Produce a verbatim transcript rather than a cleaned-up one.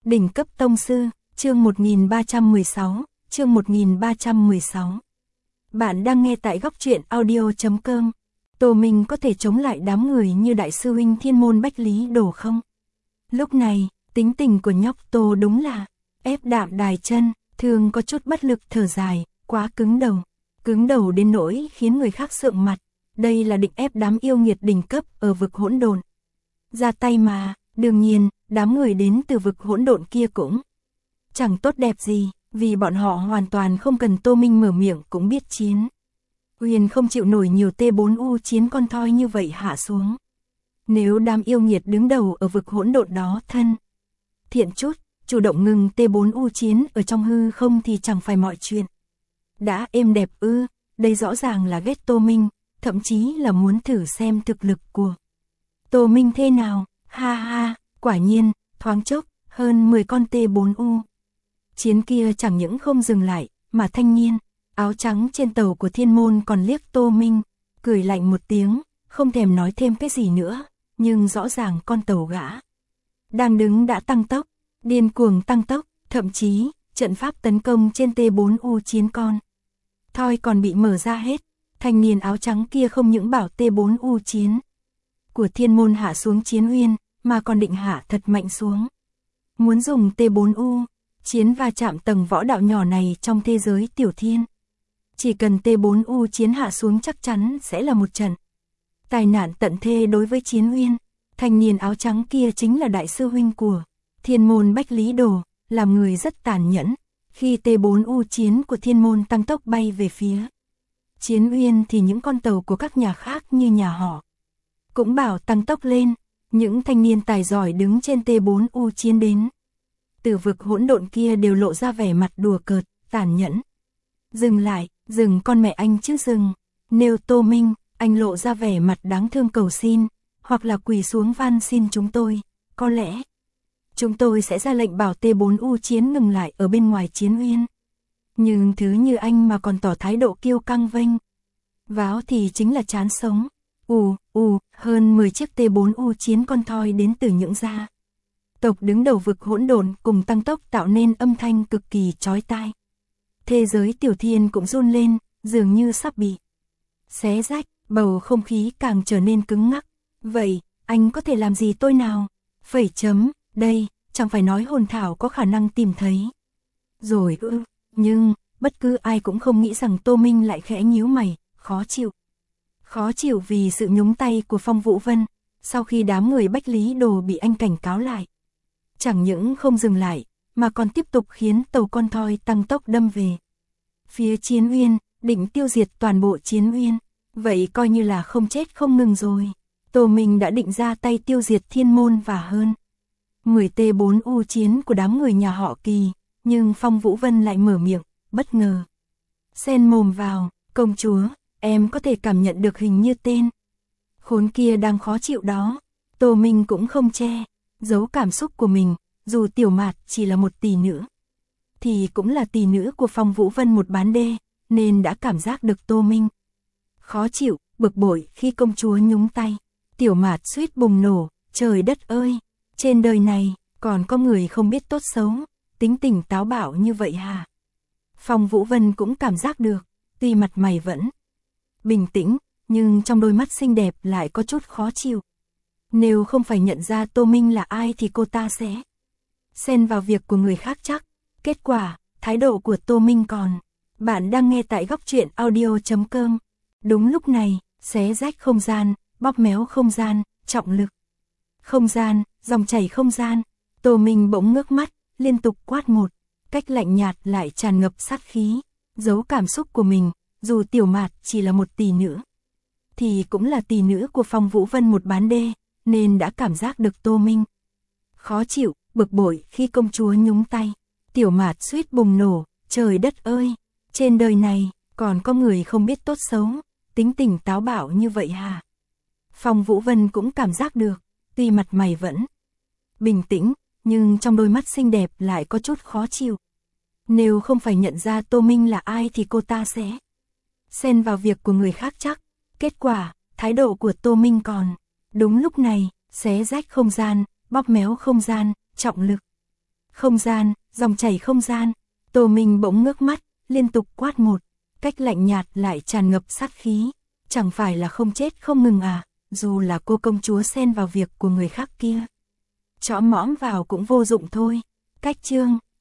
Đỉnh cấp tông sư, chương một nghìn ba trăm mười sáu, chương một nghìn ba trăm mười sáu. Bạn đang nghe tại góc truyện audio chấm com. Tô Minh có thể chống lại đám người như đại sư huynh Thiên Môn Bách Lý Đồ không? Lúc này, tính tình của nhóc Tô đúng là ép đạm đài chân, thường có chút bất lực thở dài, quá cứng đầu. Cứng đầu đến nỗi khiến người khác sượng mặt. Đây là định ép đám yêu nghiệt đỉnh cấp ở vực hỗn độn. Ra tay mà, đương nhiên, đám người đến từ vực hỗn độn kia cũng chẳng tốt đẹp gì, vì bọn họ hoàn toàn không cần Tô Minh mở miệng cũng biết chiến. Huyền không chịu nổi nhiều T bốn U chiến con thoi như vậy hạ xuống. Nếu đám yêu nghiệt đứng đầu ở vực hỗn độn đó thân thiện chút, chủ động ngừng T bốn U chiến ở trong hư không thì chẳng phải mọi chuyện. Đã êm đẹp ư, đây rõ ràng là ghét Tô Minh, thậm chí là muốn thử xem thực lực của Tô Minh thế nào. Ha ha, quả nhiên, thoáng chốc, hơn mười con T bốn U. Chiến kia chẳng những không dừng lại, mà thanh niên, áo trắng trên tàu của Thiên Môn còn liếc Tô Minh, cười lạnh một tiếng, không thèm nói thêm cái gì nữa, nhưng rõ ràng con tàu gã đang đứng đã tăng tốc, điên cuồng tăng tốc, thậm chí, trận pháp tấn công trên T bốn U chiến con thoi còn bị mở ra hết. Thanh niên áo trắng kia không những bảo T bốn U chiến của Thiên Môn hạ xuống chiến uyên, mà còn định hạ thật mạnh xuống. Muốn dùng T bốn U chiến va chạm tầng võ đạo nhỏ này trong thế giới tiểu thiên. Chỉ cần T bốn U chiến hạ xuống chắc chắn sẽ là một trận tai nạn tận thê đối với chiến uyên. Thanh niên áo trắng kia chính là đại sư huynh của Thiên Môn Bách Lý Đồ, làm người rất tàn nhẫn. Khi T bốn U chiến của Thiên Môn tăng tốc bay về phía chiến uyên thì những con tàu của các nhà khác như nhà họ cũng bảo tăng tốc lên. Những thanh niên tài giỏi đứng trên T bốn U chiến đến từ vực hỗn độn kia đều lộ ra vẻ mặt đùa cợt, tàn nhẫn. Dừng lại, dừng con mẹ anh chứ dừng. Nếu Tô Minh, anh lộ ra vẻ mặt đáng thương cầu xin, hoặc là quỳ xuống van xin chúng tôi, có lẽ chúng tôi sẽ ra lệnh bảo T bốn U chiến ngừng lại ở bên ngoài chiến uyên. Nhưng thứ như anh mà còn tỏ thái độ kiêu căng vênh váo thì chính là chán sống. Ù, ù, hơn mười chiếc T bốn U chiến con thoi đến từ những gia tộc đứng đầu vực hỗn độn cùng tăng tốc tạo nên âm thanh cực kỳ chói tai. Thế giới tiểu thiên cũng run lên, dường như sắp bị xé rách, bầu không khí càng trở nên cứng ngắc. Vậy, anh có thể làm gì tôi nào? Phẩy chấm, đây, chẳng phải nói hồn thảo có khả năng tìm thấy rồi ư? Nhưng, bất cứ ai cũng không nghĩ rằng Tô Minh lại khẽ nhíu mày, khó chịu. Khó chịu vì sự nhúng tay của Phong Vũ Vân, sau khi đám người Bách Lý Đồ bị anh cảnh cáo lại. Chẳng những không dừng lại, mà còn tiếp tục khiến tàu con thoi tăng tốc đâm về phía chiến uyên, định tiêu diệt toàn bộ chiến uyên. Vậy coi như là không chết không ngừng rồi. Tô Minh đã định ra tay tiêu diệt Thiên Môn và hơn mười T bốn U chiến của đám người nhà họ Kỳ, nhưng Phong Vũ Vân lại mở miệng, bất ngờ xen mồm vào. Công chúa, em có thể cảm nhận được hình như tên khốn kia đang khó chịu đó. Tô Minh cũng không che giấu cảm xúc của mình, dù Tiểu Mạt chỉ là một tỷ nữ thì cũng là tỷ nữ của Phong Vũ Vân một bán đê, nên đã cảm giác được Tô Minh khó chịu, bực bội khi công chúa nhúng tay. Tiểu Mạt suýt bùng nổ, trời đất ơi, trên đời này còn có người không biết tốt xấu, tính tình táo bạo như vậy hả? Phong Vũ Vân cũng cảm giác được, tuy mặt mày vẫn bình tĩnh, nhưng trong đôi mắt xinh đẹp lại có chút khó chịu. Nếu không phải nhận ra Tô Minh là ai thì cô ta sẽ xen vào việc của người khác chắc. Kết quả, thái độ của Tô Minh còn. Bạn đang nghe tại góc truyện audio chấm com. Đúng lúc này, xé rách không gian, bóp méo không gian, trọng lực không gian, dòng chảy không gian. Tô Minh bỗng ngước mắt, liên tục quát một cách lạnh nhạt lại tràn ngập sát khí. Giấu cảm xúc của mình, dù Tiểu Mạt chỉ là một tỷ nữ thì cũng là tỷ nữ của Phong Vũ Vân một bán đê, nên đã cảm giác được Tô Minh khó chịu, bực bội khi công chúa nhúng tay. Tiểu Mạt suýt bùng nổ, trời đất ơi, trên đời này còn có người không biết tốt xấu, tính tình táo bạo như vậy hả? Phong Vũ Vân cũng cảm giác được, tuy mặt mày vẫn bình tĩnh, nhưng trong đôi mắt xinh đẹp lại có chút khó chịu. Nếu không phải nhận ra Tô Minh là ai thì cô ta sẽ xen vào việc của người khác chắc. Kết quả, thái độ của Tô Minh còn. Đúng lúc này, xé rách không gian, bóp méo không gian, trọng lực Không gian, dòng chảy không gian. Tô Minh bỗng ngước mắt, liên tục quát một cách lạnh nhạt lại tràn ngập sát khí. Chẳng phải là không chết không ngừng à, dù là cô công chúa xen vào việc của người khác kia. Chõ mõm vào cũng vô dụng thôi. Cách chương